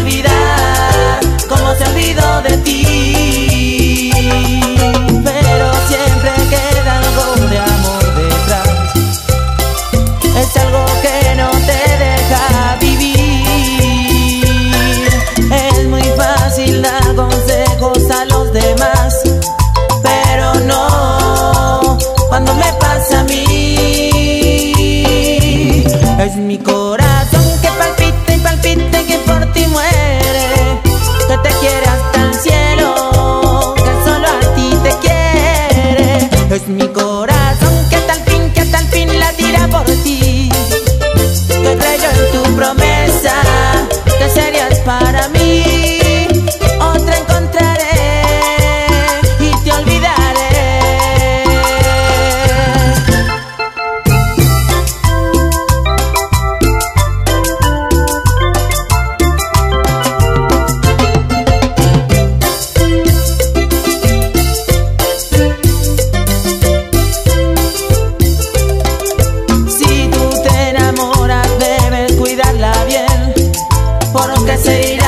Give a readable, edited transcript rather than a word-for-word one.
olvidar cómo se olvidó de ti, pero siempre queda algo de amor detrás. Es algo que no te deja vivir. Es muy fácil dar consejos a los demás, pero no cuando me pasa a mí. Es mi corazón que palpita y palpita y que por ti muere, que te quiere hasta el cielo, que solo a ti te quiere. Es mi corazón que hasta el fin la tira por ti, que creyó en tu promesa, que serías para mí. Otra encontraré y te olvidaré. Si tú te enamoras debes cuidarla bien, porque se irá